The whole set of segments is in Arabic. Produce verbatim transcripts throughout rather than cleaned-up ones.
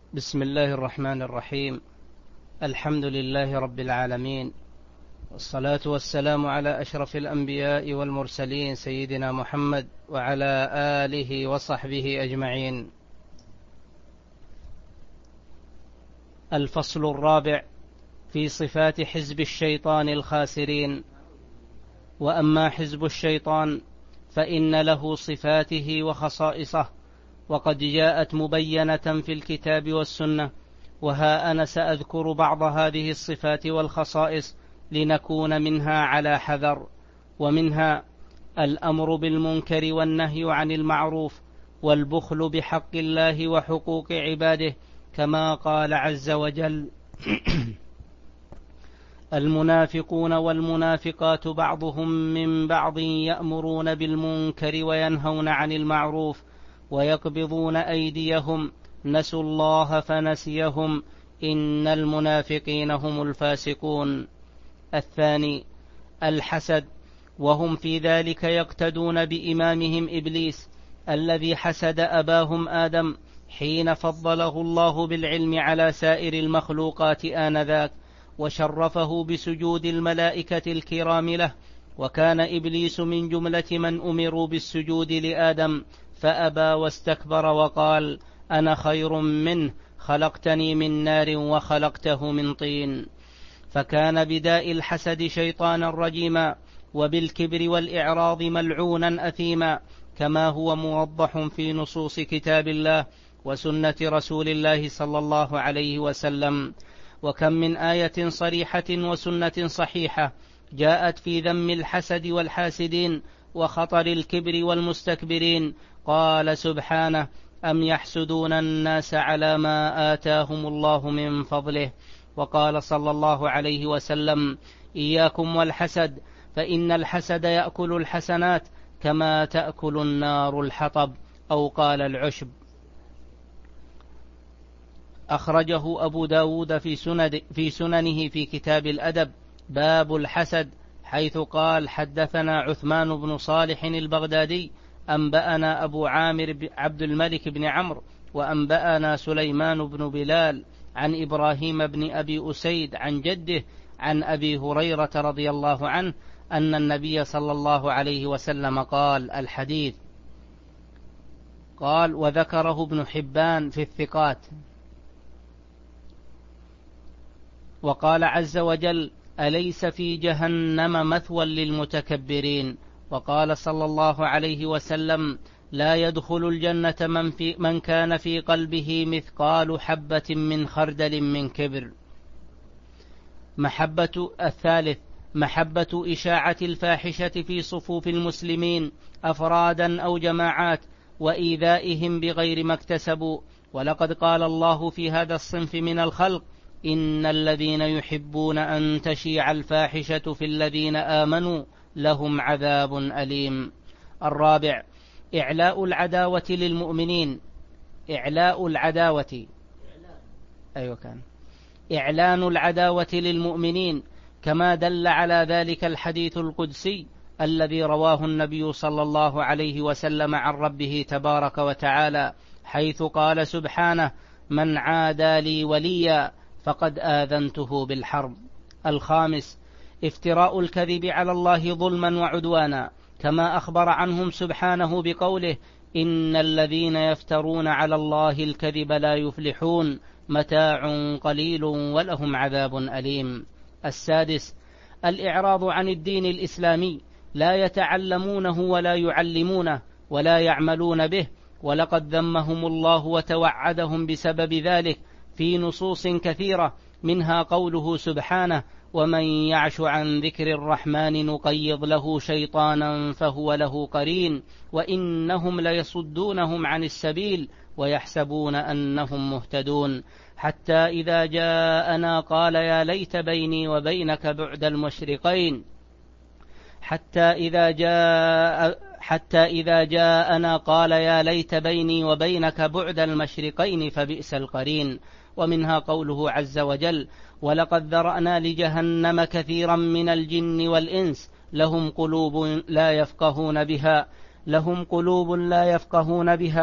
بسم الله الرحمن الرحيم. الحمد لله رب العالمين، والصلاة والسلام على أشرف الأنبياء والمرسلين سيدنا محمد وعلى آله وصحبه أجمعين. الفصل الرابع في صفات حزب الشيطان الخاسرين. وأما حزب الشيطان فإن له صفاته وخصائصه، وقد جاءت مبينة في الكتاب والسنة، وها أنا سأذكر بعض هذه الصفات والخصائص لنكون منها على حذر. ومنها الأمر بالمنكر والنهي عن المعروف، والبخل بحق الله وحقوق عباده، كما قال عز وجل: المنافقون والمنافقات بعضهم من بعض يأمرون بالمنكر وينهون عن المعروف ويقبضون أيديهم نسوا الله فنسيهم إن المنافقين هم الفاسقون. الثاني الحسد، وهم في ذلك يقتدون بإمامهم إبليس الذي حسد أباهم آدم حين فضله الله بالعلم على سائر المخلوقات آنذاك، وشرفه بسجود الملائكة الكرام له، وكان إبليس من جملة من أمروا بالسجود لآدم فأبى واستكبر وقال: أنا خير منه، خلقتني من نار وخلقته من طين. فكان بداء الحسد شيطانا رجيما، وبالكبر والإعراض ملعونا أثيما، كما هو موضح في نصوص كتاب الله وسنة رسول الله صلى الله عليه وسلم. وكم من آية صريحة وسنة صحيحة جاءت في ذم الحسد والحاسدين وخطر الكبر والمستكبرين. قال سبحانه: أم يحسدون الناس على ما آتاهم الله من فضله. وقال صلى الله عليه وسلم: إياكم والحسد، فإن الحسد يأكل الحسنات كما تأكل النار الحطب، أو قال العشب. أخرجه أبو داود في, سند في سننه في كتاب الأدب باب الحسد، حيث قال: حدثنا عثمان بن صالح البغدادي أنبأنا أبو عامر عبد الملك بن عمرو، وأنبأنا سليمان بن بلال عن إبراهيم بن أبي أسيد عن جده عن أبي هريرة رضي الله عنه أن النبي صلى الله عليه وسلم قال. الحديث قال: وذكره ابن حبان في الثقات. وقال عز وجل: أليس في جهنم مثوى للمتكبرين. وقال صلى الله عليه وسلم: لا يدخل الجنة من, في من كان في قلبه مثقال حبة من خردل من كبر. محبة الثالث محبة إشاعة الفاحشة في صفوف المسلمين أفرادا أو جماعات، وإيذائهم بغير ما اكتسبوا. ولقد قال الله في هذا الصنف من الخلق: إن الذين يحبون أن تشيع الفاحشة في الذين آمنوا لهم عذاب أليم. الرابع إعلاء العداوة للمؤمنين. إعلاء العداوة أيوة كان إعلان العداوة للمؤمنين، كما دل على ذلك الحديث القدسي الذي رواه النبي صلى الله عليه وسلم عن ربه تبارك وتعالى، حيث قال سبحانه: من عادى لي وليا فقد آذنته بالحرب. الخامس افتراء الكذب على الله ظلما وعدوانا، كما أخبر عنهم سبحانه بقوله: إن الذين يفترون على الله الكذب لا يفلحون، متاع قليل ولهم عذاب أليم. السادس الإعراض عن الدين الإسلامي، لا يتعلمونه ولا يعلمونه ولا يعملون به، ولقد ذمهم الله وتوعدهم بسبب ذلك في نصوص كثيرة، منها قوله سبحانه: ومن يعش عن ذكر الرحمن نقيض له شيطانا فهو له قرين وإنهم ليصدونهم عن السبيل ويحسبون أنهم مهتدون، حتى إذا جاءنا قال يا ليت بيني وبينك بعد المشرقين حتى إذا جاء حتى إذا جاءنا قال يا ليت بيني وبينك بعد المشرقين فبئس القرين. ومنها قوله عز وجل: ولقد ذرأنا لجهنم كثيرا من الجن والإنس لهم قلوب لا يفقهون بها لهم قلوب لا يفقهون بها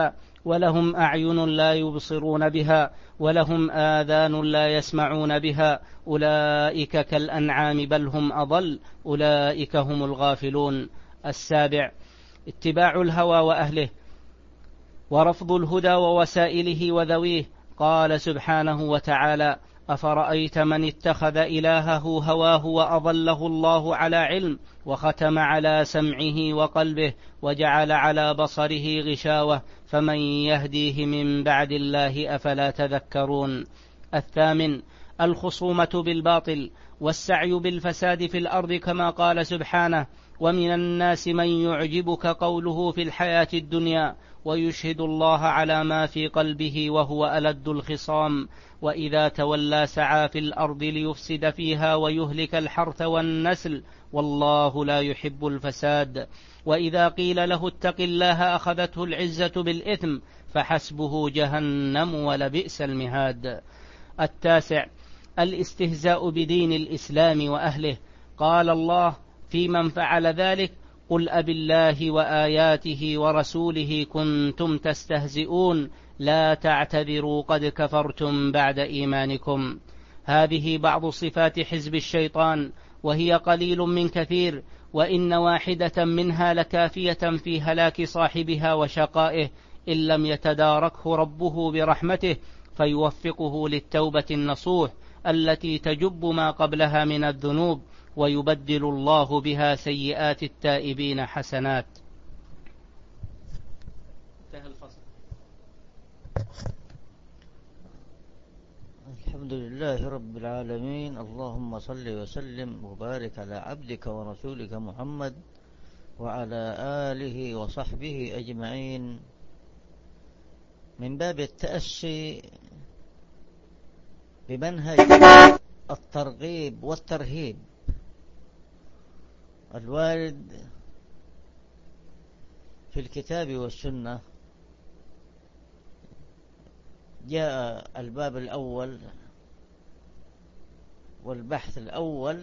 ولهم أعين لا يبصرون بها ولهم آذان لا يسمعون بها أولئك كالأنعام بل هم أضل أولئك هم الغافلون. السابع: اتباع الهوى وأهله ورفض الهدى ووسائله وذويه. قال سبحانه وتعالى: أفرأيت من اتخذ إلهه هواه وأضله الله على علم وختم على سمعه وقلبه وجعل على بصره غشاوة فمن يهديه من بعد الله أفلا تذكرون. الثامن: الخصومة بالباطل والسعي بالفساد في الأرض، كما قال سبحانه: ومن الناس من يعجبك قوله في الحياة الدنيا ويشهد الله على ما في قلبه وهو ألد الخصام وإذا تولى سعى في الأرض ليفسد فيها ويهلك الحرث والنسل والله لا يحب الفساد. وإذا قيل له اتق الله أخذته العزة بالإثم فحسبه جهنم ولبئس المهاد. التاسع: الاستهزاء بدين الإسلام وأهله. قال الله في من فعل ذلك: قل أبالله وآياته ورسوله كنتم تستهزئون لا تعتذروا قد كفرتم بعد إيمانكم. هذه بعض صفات حزب الشيطان وهي قليل من كثير، وإن واحدة منها لكافية في هلاك صاحبها وشقائه إن لم يتداركه ربه برحمته فيوفقه للتوبة النصوح التي تجب ما قبلها من الذنوب ويبدل الله بها سيئات التائبين حسنات. انتهى الفصل. الحمد لله رب العالمين، اللهم صل وسلم وبارك على عبدك ورسولك محمد وعلى آله وصحبه أجمعين. من باب التأسي بمنهج الترغيب والترهيب الوارد في الكتاب والسنة، جاء الباب الأول والبحث الأول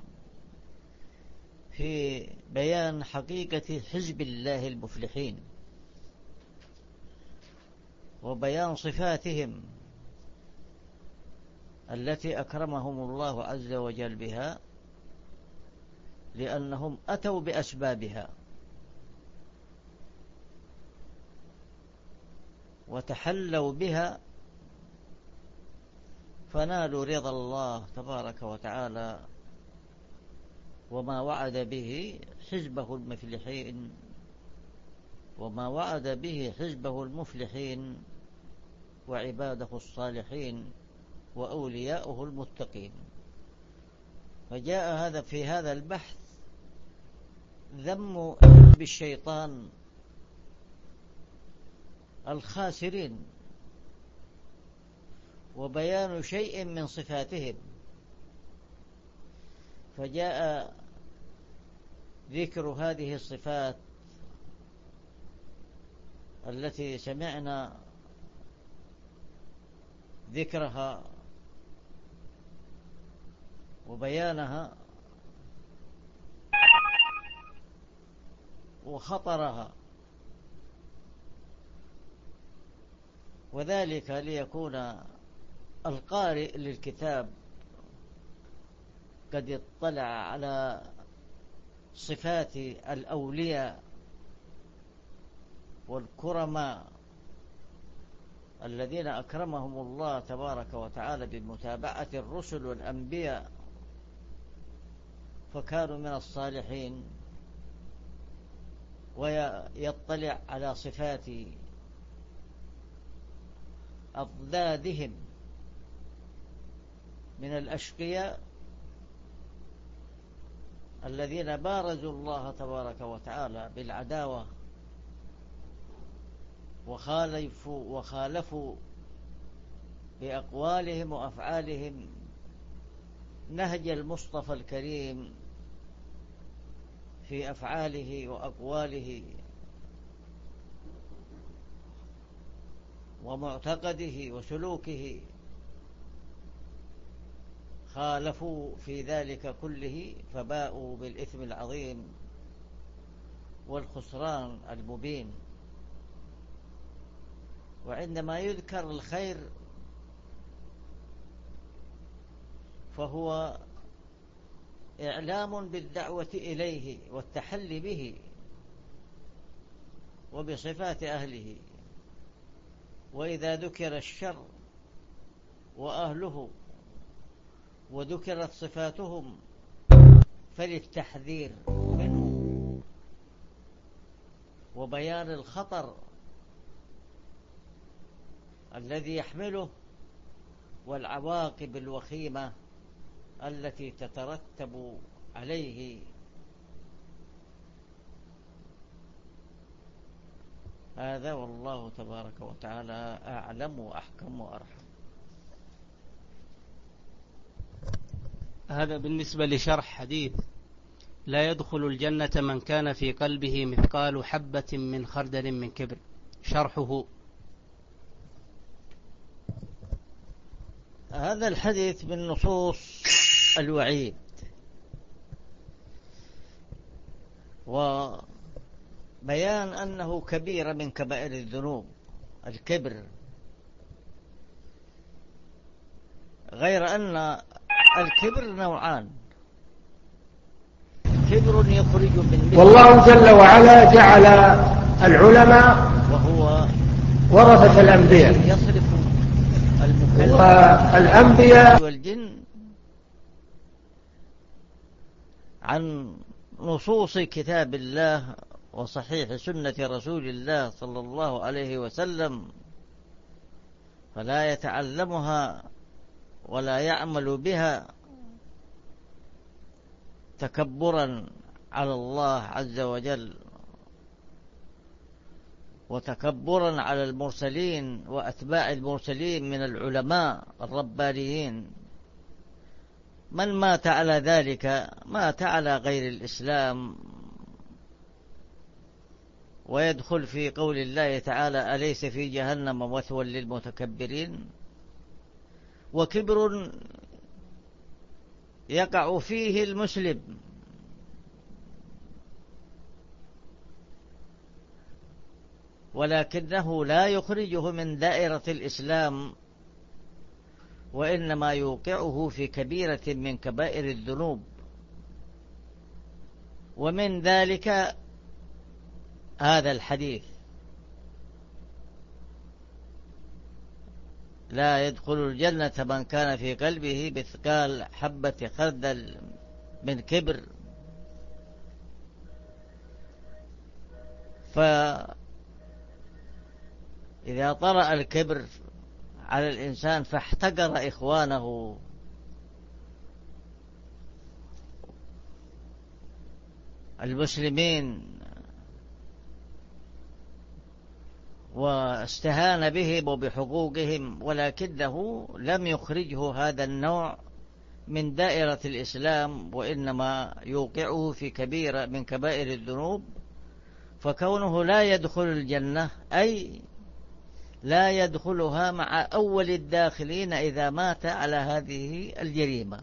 في بيان حقيقة حزب الله المفلحين وبيان صفاتهم التي أكرمهم الله عز وجل بها لأنهم أتوا بأسبابها وتحلوا بها فنالوا رضا الله تبارك وتعالى وما وعد به حزبه المفلحين وما وعد به حزبه المفلحين وعباده الصالحين وأولياؤه المتقين. فجاء هذا في هذا البحث ذم حزب الشيطان الخاسرين وبيان شيء من صفاتهم، فجاء ذكر هذه الصفات التي سمعنا ذكرها وبيانها وخطرها، وذلك ليكون القارئ للكتاب قد اطلع على صفات الأولياء والكرماء الذين أكرمهم الله تبارك وتعالى بمتابعة الرسل والأنبياء فكانوا من الصالحين، ويطلع على صفات أضدادهم من الأشقياء الذين بارزوا الله تبارك وتعالى بالعداوة وخالفوا وخالفوا بأقوالهم وأفعالهم نهج المصطفى الكريم في أفعاله وأقواله ومعتقده وسلوكه، خالفوا في ذلك كله فباءوا بالإثم العظيم والخسران المبين. وعندما يذكر الخير فهو إعلام بالدعوة إليه والتحلي به وبصفات أهله. وإذا ذكر الشر وأهله وذكرت صفاتهم فللتحذير منه وبيان الخطر الذي يحمله والعواقب الوخيمة التي تترتب عليه. هذا والله تبارك وتعالى أعلم وأحكم وأرحم. هذا بالنسبة لشرح حديث لا يدخل الجنة من كان في قلبه مثقال حبة من خردل من كبر، شرحه. هذا الحديث من نصوص الوعيد، وبيان أنه كبيرة من كبائر الذنوب الكبر، غير أن الكبر نوعان: كبر يخرج من مثل، والله جل وعلا جعل العلماء وهو ورثة الأنبياء، يصرف المكلف والأنبياء والجن عن نصوص كتاب الله وصحيح سنة رسول الله صلى الله عليه وسلم، فلا يتعلمها ولا يعمل بها تكبرا على الله عز وجل وتكبرا على المرسلين وأتباع المرسلين من العلماء الربانيين. من مات على ذلك مات على غير الإسلام، ويدخل في قول الله تعالى: أليس في جهنم مثوى للمتكبرين. وكبر يقع فيه المسلم ولكنه لا يخرجه من دائرة الإسلام، وإنما يوقعه في كبيرة من كبائر الذنوب. ومن ذلك هذا الحديث: لا يدخل الجنة من كان في قلبه مثقال حبة خردل من كبر. فإذا طرأ الكبر على الإنسان فاحتقر إخوانه المسلمين واستهان بهم وبحقوقهم، ولكنه لم يخرجه هذا النوع من دائرة الإسلام، وإنما يوقعه في كبيرة من كبائر الذنوب. فكونه لا يدخل الجنة أي لا يدخلها مع أول الداخلين إذا مات على هذه الجريمة،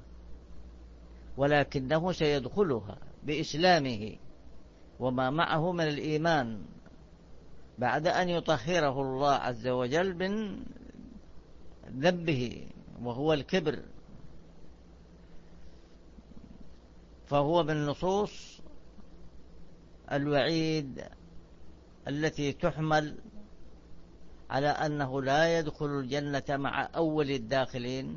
ولكنه سيدخلها بإسلامه وما معه من الإيمان بعد أن يطهره الله عز وجل من ذنبه وهو الكبر. فهو من نصوص الوعيد التي تحمل على أنه لا يدخل الجنة مع أول الداخلين،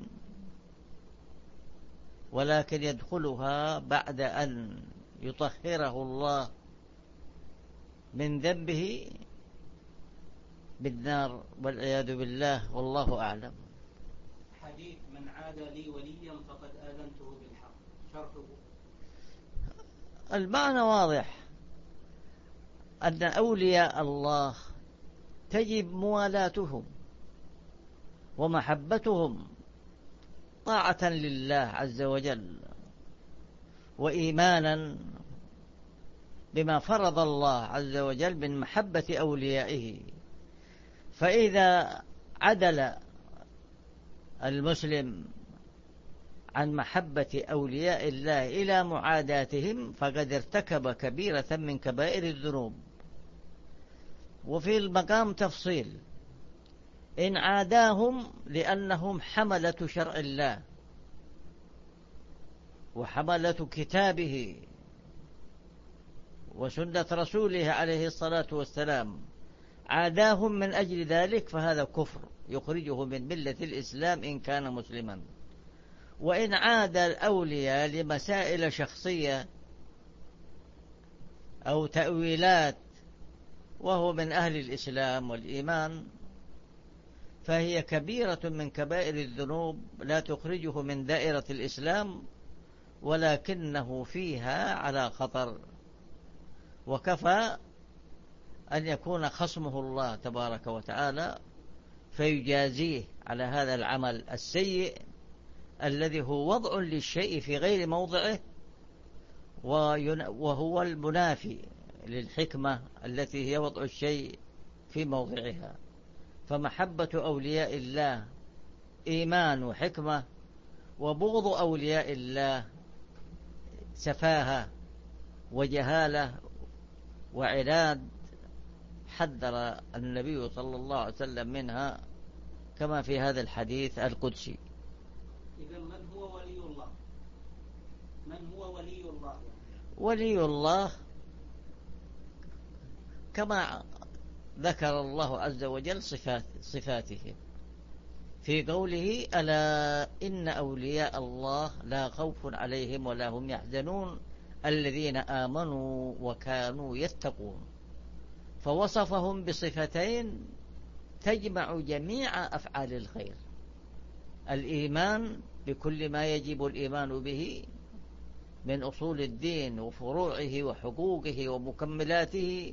ولكن يدخلها بعد أن يطهره الله من ذنبه بالنار والعياذ بالله، والله أعلم. حديث من عاد لي وليا فقد آذنته بالحق، شرحه. المعنى واضح، أن أولياء الله تجب موالاتهم ومحبتهم طاعة لله عز وجل وإيمانا بما فرض الله عز وجل من محبة أوليائه. فإذا عدل المسلم عن محبة أولياء الله إلى معاداتهم فقد ارتكب كبيرة من كبائر الذنوب. وفي المقام تفصيل: إن عاداهم لأنهم حملة شرع الله وحملة كتابه وسنة رسوله عليه الصلاة والسلام، عاداهم من أجل ذلك فهذا كفر يخرجه من ملة الإسلام إن كان مسلما. وإن عاد الأولياء لمسائل شخصية أو تأويلات وهو من أهل الإسلام والإيمان فهي كبيرة من كبائر الذنوب لا تخرجه من دائرة الإسلام، ولكنه فيها على خطر، وكفى أن يكون خصمه الله تبارك وتعالى فيجازيه على هذا العمل السيء الذي هو وضع للشيء في غير موضعه، وهو المنافي للحكمة التي هي وضع الشيء في موضعها. فمحبة أولياء الله إيمان وحكمة، وبغض أولياء الله سفاهة وجهالة وعناد، حذر النبي صلى الله عليه وسلم منها كما في هذا الحديث القدسي. إذن من هو ولي الله؟ من هو ولي الله؟ ولي الله كما ذكر الله عز وجل صفات صفاته في قوله: ألا إن أولياء الله لا خوف عليهم ولا هم يحزنون الذين آمنوا وكانوا يتقون. فوصفهم بصفتين تجمع جميع أفعال الخير: الإيمان بكل ما يجب الإيمان به من أصول الدين وفروعه وحقوقه ومكملاته،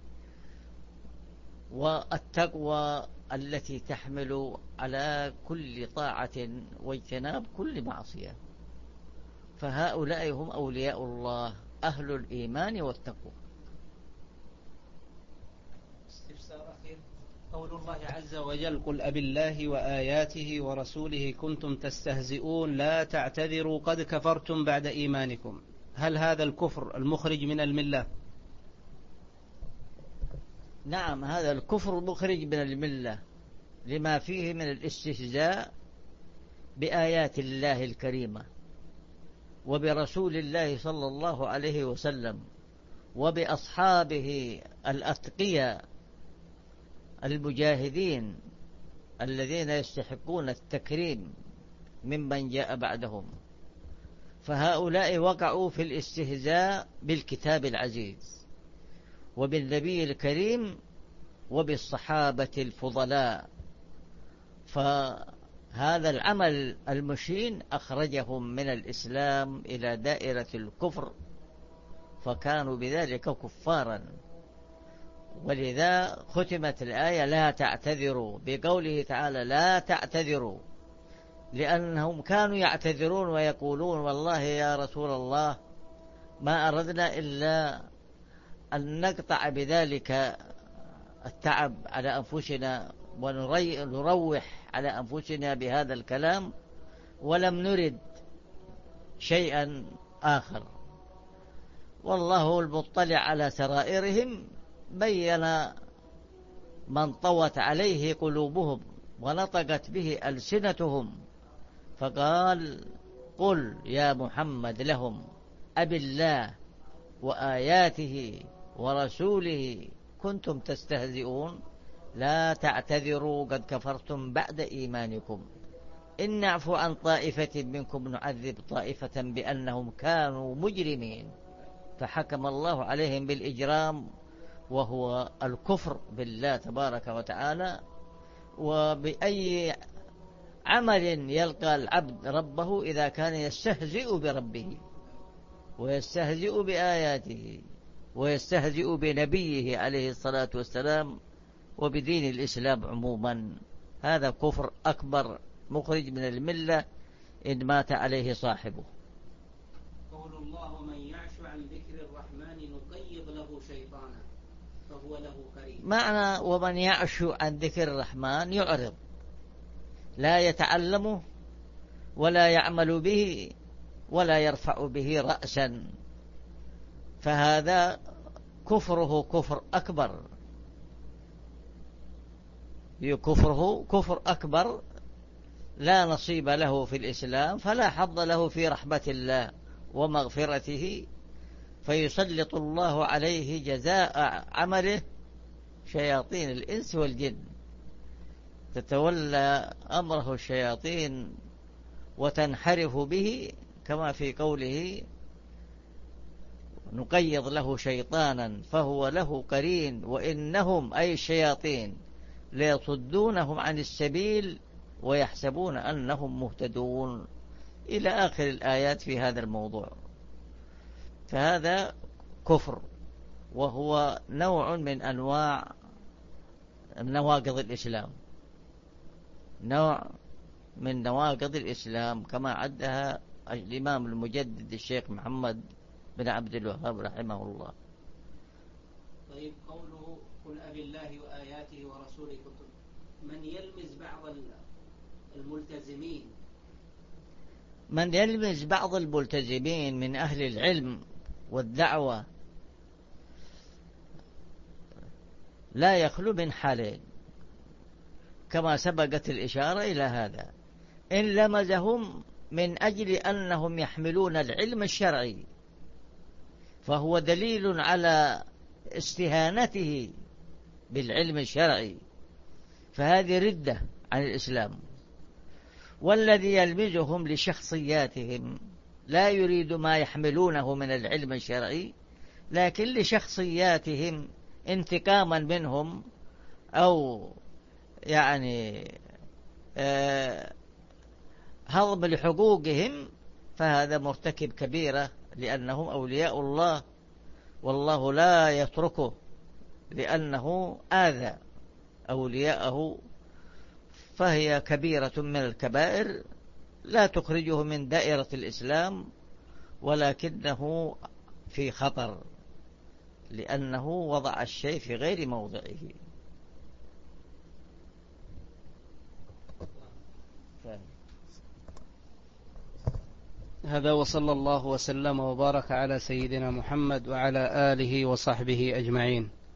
والتقوى التي تحمل على كل طاعة واجتناب كل معصية. فهؤلاء هم أولياء الله أهل الإيمان والتقوى. استفسار أخير: قول الله عز وجل: قل أبي الله وآياته ورسوله كنتم تستهزئون لا تعتذروا قد كفرتم بعد إيمانكم، هل هذا الكفر المخرج من الملة؟ نعم، هذا الكفر مخرج من الملة لما فيه من الاستهزاء بآيات الله الكريمة وبرسول الله صلى الله عليه وسلم وبأصحابه الأتقياء المجاهدين الذين يستحقون التكريم ممن جاء بعدهم. فهؤلاء وقعوا في الاستهزاء بالكتاب العزيز وبالنبي الكريم وبالصحابة الفضلاء، فهذا العمل المشين أخرجهم من الإسلام إلى دائرة الكفر، فكانوا بذلك كفارا. ولذا ختمت الآية: لا تعتذروا، بقوله تعالى: لا تعتذروا، لأنهم كانوا يعتذرون ويقولون: والله يا رسول الله ما أردنا إلا أن نقطع بذلك التعب على أنفسنا ونروح على أنفسنا بهذا الكلام، ولم نرد شيئا آخر. والله المطلع على سرائرهم بين من طوت عليه قلوبهم ونطقت به ألسنتهم، فقال: قل يا محمد لهم أبي الله وآياته ورسوله كنتم تستهزئون لا تعتذروا قد كفرتم بعد إيمانكم، إن نعفو عن طائفة منكم نعذب طائفة بأنهم كانوا مجرمين. فحكم الله عليهم بالإجرام وهو الكفر بالله تبارك وتعالى. وبأي عمل يلقى العبد ربه إذا كان يستهزئ بربه ويستهزئ بآياته ويستهزئ بنبيه عليه الصلاة والسلام وبدين الإسلام عموما، هذا كفر أكبر مخرج من الملة إن مات عليه صاحبه. قول الله: من يعش عن ذكر الرحمن نقيض له شيطانا فهو له قرين. معنى ومن يعش عن ذكر الرحمن يعرض، لا يتعلمه ولا يعمل به ولا يرفع به رأسا، فهذا كفره كفر أكبر. كفره كفر أكبر لا نصيب له في الإسلام، فلا حظ له في رحمة الله ومغفرته، فيسلط الله عليه جزاء عمله شياطين الإنس والجن، تتولى أمره الشياطين وتنحرف به، كما في قوله: نقيض له شيطانا فهو له قرين وإنهم أي الشياطين ليصدونهم عن السبيل ويحسبون أنهم مهتدون، إلى آخر الآيات في هذا الموضوع. فهذا كفر، وهو نوع من أنواع نواقض الإسلام، نوع من نواقض الإسلام كما عدها الإمام المجدد الشيخ محمد بن عبد الوهاب رحمه الله. طيب، قوله: قل أبي الله وآياته ورسوله كنتم، من يلمز بعض الملتزمين من يلمز بعض الملتزمين من أهل العلم والدعوة لا يخلو من حالين، كما سبقت الإشارة إلى هذا: إن لمزهم من أجل أنهم يحملون العلم الشرعي فهو دليل على استهانته بالعلم الشرعي، فهذه ردة عن الإسلام. والذي يلمزهم لشخصياتهم لا يريد ما يحملونه من العلم الشرعي، لكن لشخصياتهم انتقاما منهم أو يعني آه هضم لحقوقهم، فهذا مرتكب كبيرة، لأنهم أولياء الله والله لا يتركه، لأنه آذى أولياءه، فهي كبيرة من الكبائر لا تخرجه من دائرة الإسلام، ولكنه في خطر لأنه وضع الشيء في غير موضعه. هذا، وصلى الله وسلم وبارك على سيدنا محمد وعلى آله وصحبه أجمعين.